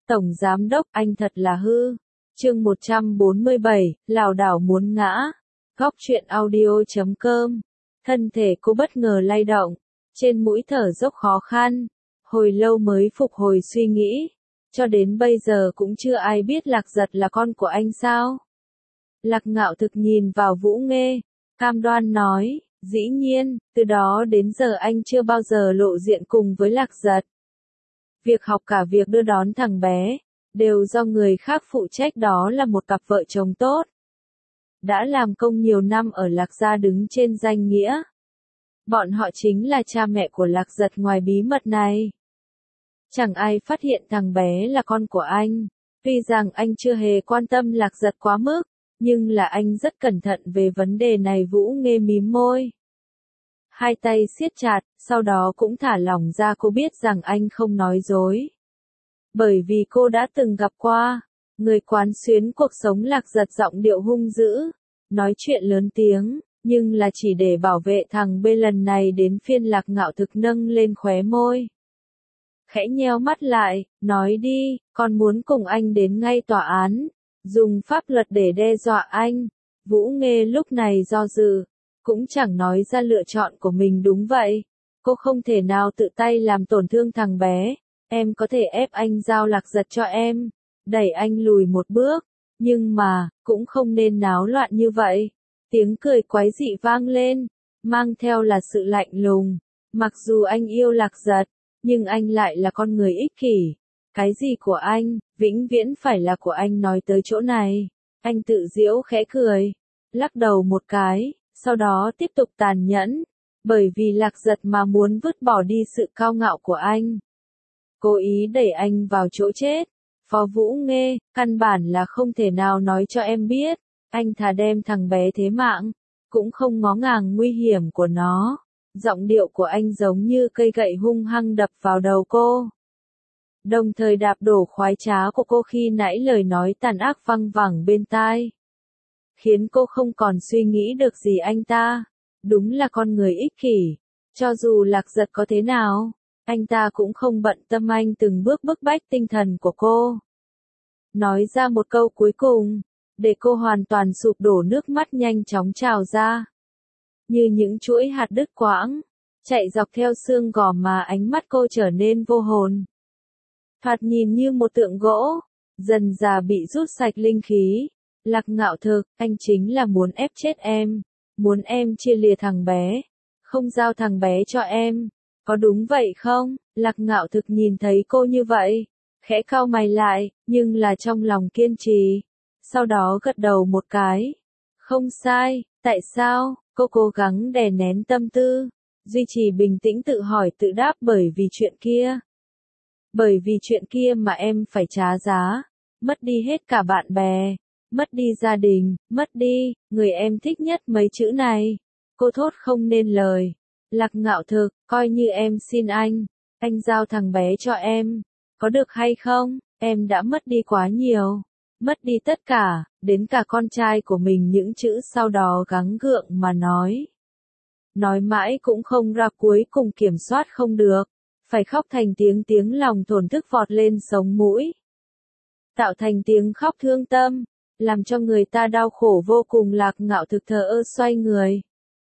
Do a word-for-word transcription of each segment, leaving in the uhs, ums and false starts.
Tổng Giám Đốc, anh thật là hư. Chương một trăm bốn mươi bảy, lảo đảo muốn ngã. Góc truyện audio chấm com. Thân thể cô bất ngờ lay động, trên mũi thở dốc khó khăn, hồi lâu mới phục hồi suy nghĩ. Cho đến bây giờ cũng chưa ai biết Lạc Giật là con của anh sao? Lạc Ngạo Thực nhìn vào Vũ Nghê, cam đoan nói, dĩ nhiên, từ đó đến giờ anh chưa bao giờ lộ diện cùng với Lạc Giật. Việc học cả việc đưa đón thằng bé, đều do người khác phụ trách, đó là một cặp vợ chồng tốt. Đã làm công nhiều năm ở Lạc Gia đứng trên danh nghĩa. Bọn họ chính là cha mẹ của Lạc Giật ngoài bí mật này. Chẳng ai phát hiện thằng bé là con của anh. Tuy rằng anh chưa hề quan tâm Lạc Giật quá mức, nhưng là anh rất cẩn thận về vấn đề này. Vũ Nghê mím môi, hai tay siết chặt, sau đó cũng thả lỏng ra. Cô biết rằng anh không nói dối, bởi vì cô đã từng gặp qua. Người quán xuyến cuộc sống Lạc Giật giọng điệu hung dữ, nói chuyện lớn tiếng, nhưng là chỉ để bảo vệ thằng B. Lần này đến phiên Lạc Ngạo Thực nâng lên khóe môi, khẽ nheo mắt lại, nói đi, con muốn cùng anh đến ngay tòa án, dùng pháp luật để đe dọa anh. Vũ Nghê lúc này do dự, cũng chẳng nói ra lựa chọn của mình. Đúng vậy, cô không thể nào tự tay làm tổn thương thằng bé. Em có thể ép anh giao Lạc Giật cho em, đẩy anh lùi một bước, nhưng mà, cũng không nên náo loạn như vậy. Tiếng cười quái dị vang lên, mang theo là sự lạnh lùng. Mặc dù anh yêu Lạc Giật, nhưng anh lại là con người ích kỷ. Cái gì của anh, vĩnh viễn phải là của anh. Nói tới chỗ này, anh tự giễu khẽ cười, lắc đầu một cái, sau đó tiếp tục tàn nhẫn, bởi vì Lạc Giật mà muốn vứt bỏ đi sự cao ngạo của anh, cố ý đẩy anh vào chỗ chết. Phó Vũ Nghê, căn bản là không thể nào nói cho em biết, anh thà đem thằng bé thế mạng, cũng không ngó ngàng nguy hiểm của nó. Giọng điệu của anh giống như cây gậy hung hăng đập vào đầu cô, đồng thời đạp đổ khoái trá của cô khi nãy. Lời nói tàn ác văng vẳng bên tai, khiến cô không còn suy nghĩ được gì. Anh ta, đúng là con người ích kỷ. Cho dù Lạc Giật có thế nào, anh ta cũng không bận tâm. Anh từng bước bức bách tinh thần của cô, nói ra một câu cuối cùng, để cô hoàn toàn sụp đổ. Nước mắt nhanh chóng trào ra, như những chuỗi hạt đứt quãng, chạy dọc theo xương gò má. Ánh mắt cô trở nên vô hồn, thoạt nhìn như một tượng gỗ, dần dà bị rút sạch linh khí. Lạc Ngạo Thực, anh chính là muốn ép chết em, muốn em chia lìa thằng bé, không giao thằng bé cho em, có đúng vậy không? Lạc Ngạo Thực nhìn thấy cô như vậy, khẽ cau mày lại, nhưng là trong lòng kiên trì, sau đó gật đầu một cái. Không sai, tại sao? Cô cố gắng đè nén tâm tư, duy trì bình tĩnh tự hỏi tự đáp. Bởi vì chuyện kia. Bởi vì chuyện kia mà em phải trả giá, mất đi hết cả bạn bè, mất đi gia đình, mất đi người em thích nhất. Mấy chữ này, cô thốt không nên lời. Lạc Ngạo Thực, coi như em xin anh, anh giao thằng bé cho em, có được hay không? Em đã mất đi quá nhiều, mất đi tất cả, đến cả con trai của mình. Những chữ sau đó gắng gượng mà nói, nói mãi cũng không ra, cuối cùng kiểm soát không được, phải khóc thành tiếng. Tiếng lòng thổn thức vọt lên sống mũi, tạo thành tiếng khóc thương tâm, làm cho người ta đau khổ vô cùng. Lạc Ngạo Thực thờ ơ xoay người,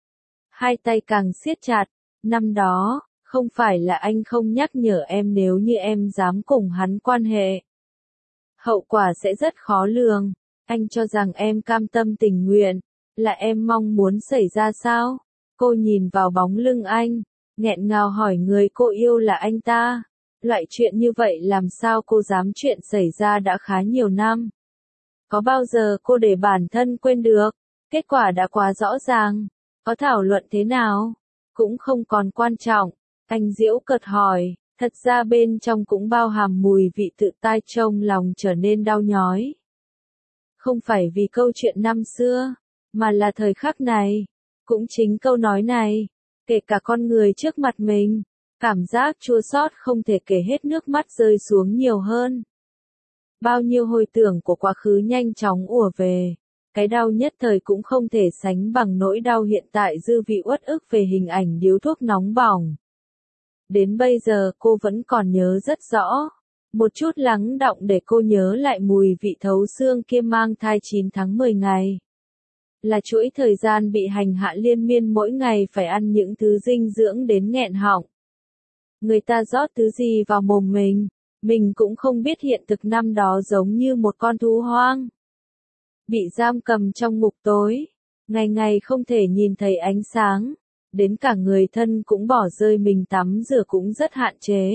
hai tay càng siết chặt. Năm đó, không phải là anh không nhắc nhở em, nếu như em dám cùng hắn quan hệ, hậu quả sẽ rất khó lường. Anh cho rằng em cam tâm tình nguyện, là em mong muốn xảy ra sao? Cô nhìn vào bóng lưng anh, nghẹn ngào hỏi, người cô yêu là anh ta. Loại chuyện như vậy làm sao cô dám? Chuyện xảy ra đã khá nhiều năm, có bao giờ cô để bản thân quên được? Kết quả đã quá rõ ràng, có thảo luận thế nào cũng không còn quan trọng. Anh giễu cợt hỏi, thật ra bên trong cũng bao hàm mùi vị tự tai. Trong lòng trở nên đau nhói, không phải vì câu chuyện năm xưa, mà là thời khắc này. Cũng chính câu nói này, kể cả con người trước mặt mình, cảm giác chua xót không thể kể hết. Nước mắt rơi xuống nhiều hơn, bao nhiêu hồi tưởng của quá khứ nhanh chóng ùa về. Cái đau nhất thời cũng không thể sánh bằng nỗi đau hiện tại. Dư vị uất ức về hình ảnh điếu thuốc nóng bỏng. Đến bây giờ cô vẫn còn nhớ rất rõ. Một chút lắng đọng để cô nhớ lại mùi vị thấu xương kia mang thai chín tháng mười ngày. Là chuỗi thời gian bị hành hạ liên miên mỗi ngày phải ăn những thứ dinh dưỡng đến nghẹn họng. Người ta rót thứ gì vào mồm mình, mình cũng không biết hiện thực năm đó giống như một con thú hoang. Bị giam cầm trong ngục tối, ngày ngày không thể nhìn thấy ánh sáng, đến cả người thân cũng bỏ rơi mình tắm rửa cũng rất hạn chế.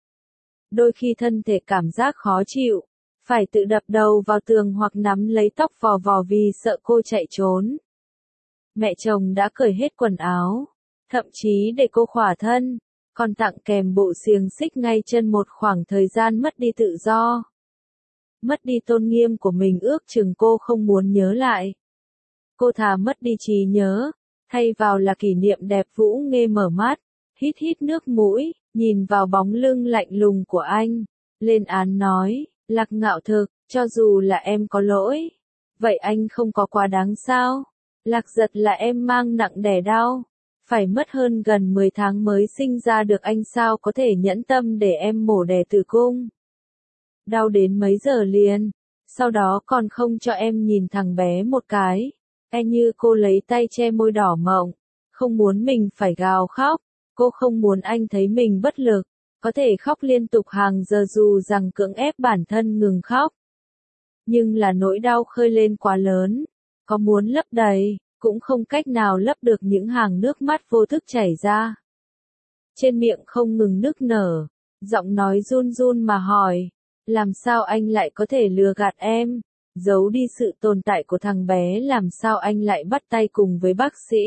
Đôi khi thân thể cảm giác khó chịu, phải tự đập đầu vào tường hoặc nắm lấy tóc vò vò vì sợ cô chạy trốn. Mẹ chồng đã cởi hết quần áo, thậm chí để cô khỏa thân, còn tặng kèm bộ xiềng xích ngay chân một khoảng thời gian mất đi tự do. Mất đi tôn nghiêm của mình ước chừng cô không muốn nhớ lại. Cô thà mất đi trí nhớ, thay vào là kỷ niệm đẹp. Vũ Nghê mở mắt, hít hít nước mũi, nhìn vào bóng lưng lạnh lùng của anh, lên án nói, Lạc Ngạo Thực, cho dù là em có lỗi, vậy anh không có quá đáng sao? Lạc Giật là em mang nặng đẻ đau, phải mất hơn gần mười tháng mới sinh ra được, anh sao có thể nhẫn tâm để em mổ đẻ tử cung? Đau đến mấy giờ liền, sau đó còn không cho em nhìn thằng bé một cái. E như cô lấy tay che môi đỏ mọng, không muốn mình phải gào khóc, cô không muốn anh thấy mình bất lực, có thể khóc liên tục hàng giờ dù rằng cưỡng ép bản thân ngừng khóc. Nhưng là nỗi đau khơi lên quá lớn, có muốn lấp đầy, cũng không cách nào lấp được những hàng nước mắt vô thức chảy ra. Trên miệng không ngừng nức nở, giọng nói run run mà hỏi, làm sao anh lại có thể lừa gạt em? Giấu đi sự tồn tại của thằng bé, làm sao anh lại bắt tay cùng với bác sĩ?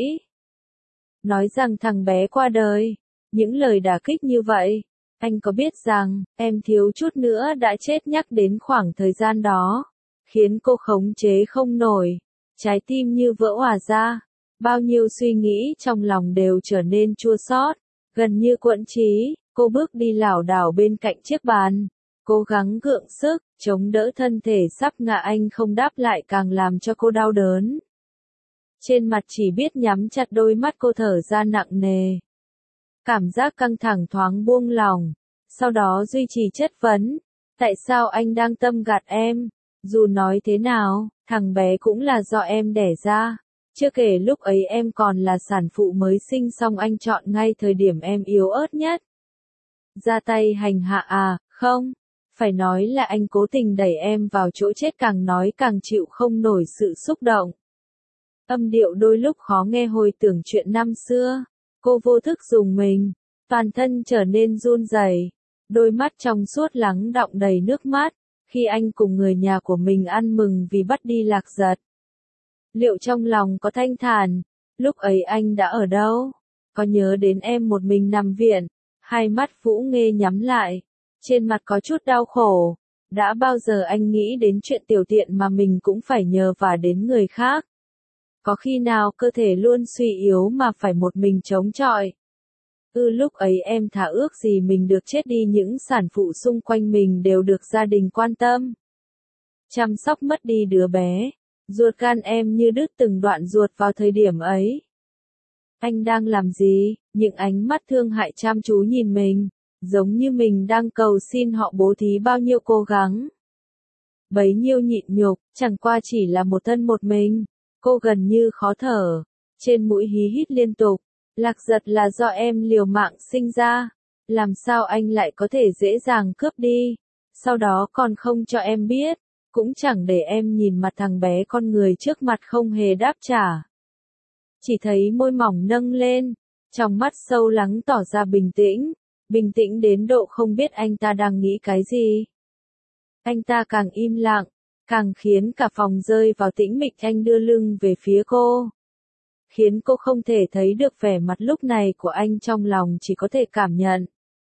Nói rằng thằng bé qua đời, những lời đả kích như vậy, anh có biết rằng, em thiếu chút nữa đã chết, nhắc đến khoảng thời gian đó, khiến cô khống chế không nổi, trái tim như vỡ òa ra, bao nhiêu suy nghĩ trong lòng đều trở nên chua xót, gần như quẫn trí, cô bước đi lảo đảo bên cạnh chiếc bàn. Cố gắng gượng sức, chống đỡ thân thể sắp ngã, anh không đáp lại càng làm cho cô đau đớn. Trên mặt chỉ biết nhắm chặt, đôi mắt cô thở ra nặng nề. Cảm giác căng thẳng thoáng buông lỏng, sau đó duy trì chất vấn, tại sao anh đang tâm gạt em? Dù nói thế nào, thằng bé cũng là do em đẻ ra, chưa kể lúc ấy em còn là sản phụ mới sinh, xong anh chọn ngay thời điểm em yếu ớt nhất. Ra tay hành hạ à? Không. Phải nói là anh cố tình đẩy em vào chỗ chết, càng nói càng chịu không nổi sự xúc động. Âm điệu đôi lúc khó nghe hồi tưởng chuyện năm xưa, cô vô thức rùng mình, toàn thân trở nên run rẩy, đôi mắt trong suốt lắng đọng đầy nước mắt, khi anh cùng người nhà của mình ăn mừng vì bắt đi Lạc Giật. Liệu trong lòng có thanh thản, lúc ấy anh đã ở đâu? Có nhớ đến em một mình nằm viện? Hai mắt Vũ Nghê nhắm lại, trên mặt có chút đau khổ. Đã bao giờ anh nghĩ đến chuyện tiểu tiện mà mình cũng phải nhờ vả đến người khác? Có khi nào cơ thể luôn suy yếu mà phải một mình chống chọi? Ừ, lúc ấy em thà ước gì mình được chết đi, những sản phụ xung quanh mình đều được gia đình quan tâm, chăm sóc, mất đi đứa bé. Ruột gan em như đứt từng đoạn ruột vào thời điểm ấy. Anh đang làm gì? Những ánh mắt thương hại chăm chú nhìn mình, giống như mình đang cầu xin họ bố thí bao nhiêu cố gắng, bấy nhiêu nhịn nhục, chẳng qua chỉ là một thân một mình. Cô gần như khó thở, trên mũi hí hít liên tục. Lạc Giật là do em liều mạng sinh ra, làm sao anh lại có thể dễ dàng cướp đi, sau đó còn không cho em biết, cũng chẳng để em nhìn mặt thằng bé con người trước mặt, không hề đáp trả. Chỉ thấy môi mỏng nâng lên, trong mắt sâu lắng tỏ ra bình tĩnh, bình tĩnh đến độ không biết anh ta đang nghĩ cái gì. Anh ta càng im lặng, càng khiến cả phòng rơi vào tĩnh mịch. Anh đưa lưng về phía cô, khiến cô không thể thấy được vẻ mặt lúc này của anh, trong lòng chỉ có thể cảm nhận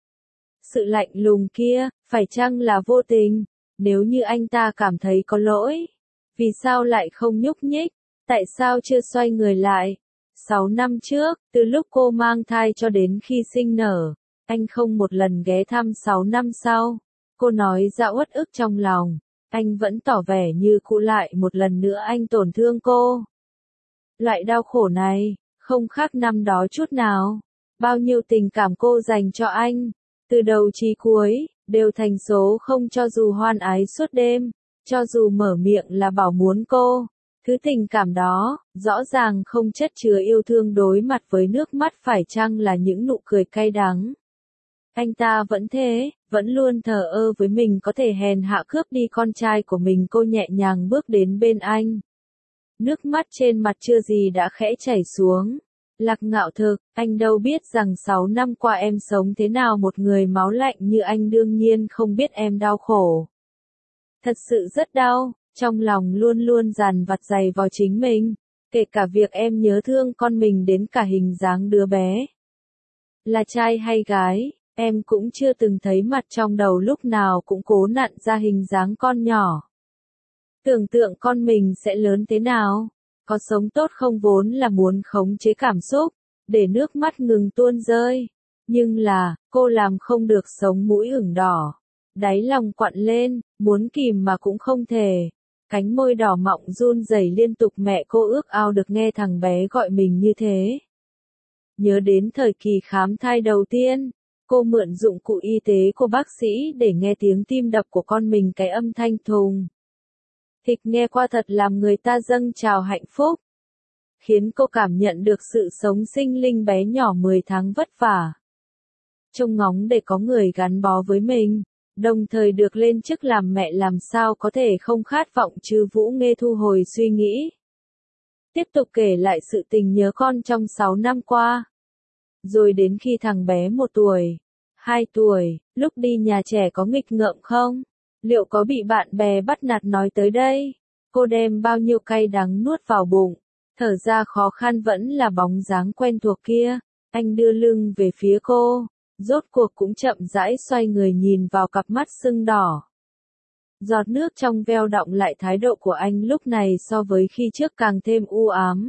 sự lạnh lùng kia. Phải chăng là vô tình? Nếu như anh ta cảm thấy có lỗi, vì sao lại không nhúc nhích? Tại sao chưa xoay người lại? Sáu năm trước, từ lúc cô mang thai cho đến khi sinh nở, anh không một lần ghé thăm. Sáu năm sau, cô nói ra uất ức trong lòng, anh vẫn tỏ vẻ như cũ, lại một lần nữa anh tổn thương cô. Loại đau khổ này, không khác năm đó chút nào. Bao nhiêu tình cảm cô dành cho anh, từ đầu chí cuối, đều thành số không cho dù hoan ái suốt đêm, cho dù mở miệng là bảo muốn cô. Thứ tình cảm đó, rõ ràng không chất chứa yêu thương đối mặt với nước mắt phải chăng là những nụ cười cay đắng. Anh ta vẫn thế, vẫn luôn thờ ơ với mình có thể hèn hạ cướp đi con trai của mình. Cô nhẹ nhàng bước đến bên anh. Nước mắt trên mặt chưa gì đã khẽ chảy xuống. Lạc Ngạo thực, anh đâu biết rằng sáu năm qua em sống thế nào, một người máu lạnh như anh đương nhiên không biết em đau khổ. Thật sự rất đau, trong lòng luôn luôn dằn vặt dày vào chính mình, kể cả việc em nhớ thương con mình đến cả hình dáng đứa bé. Là trai hay gái, em cũng chưa từng thấy mặt trong đầu lúc nào cũng cố nặn ra hình dáng con nhỏ. Tưởng tượng con mình sẽ lớn thế nào, có sống tốt không, vốn là muốn khống chế cảm xúc, để nước mắt ngừng tuôn rơi. Nhưng là, cô làm không được, sống mũi ửng đỏ. Đáy lòng quặn lên, muốn kìm mà cũng không thể. Cánh môi đỏ mọng run rẩy liên tục. Mẹ cô ước ao được nghe thằng bé gọi mình như thế. Nhớ đến thời kỳ khám thai đầu tiên, cô mượn dụng cụ y tế của bác sĩ để nghe tiếng tim đập của con mình, cái âm thanh thùng thịch nghe qua thật làm người ta dâng trào hạnh phúc. Khiến cô cảm nhận được sự sống sinh linh bé nhỏ mười tháng vất vả. Trông ngóng để có người gắn bó với mình, đồng thời được lên chức làm mẹ, làm sao có thể không khát vọng chứ. Vũ Nghê thu hồi suy nghĩ. Tiếp tục kể lại sự tình nhớ con trong sáu năm qua. Rồi đến khi thằng bé một tuổi, hai tuổi, lúc đi nhà trẻ có nghịch ngợm không? Liệu có bị bạn bè bắt nạt nói tới đây? Cô đem bao nhiêu cay đắng nuốt vào bụng, thở ra khó khăn. Vẫn là bóng dáng quen thuộc kia, anh đưa lưng về phía cô, rốt cuộc cũng chậm rãi xoay người nhìn vào cặp mắt sưng đỏ. Giọt nước trong veo đọng lại, thái độ của anh lúc này so với khi trước càng thêm u ám.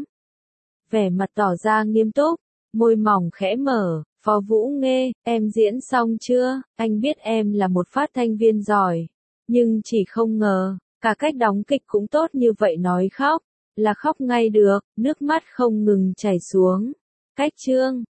Vẻ mặt tỏ ra nghiêm túc, môi mỏng khẽ mở. Phó Vũ Nghê, em diễn xong chưa? Anh biết em là một phát thanh viên giỏi, nhưng chỉ không ngờ, cả cách đóng kịch cũng tốt như vậy. Nói khóc, là khóc ngay được, nước mắt không ngừng chảy xuống. Cách chương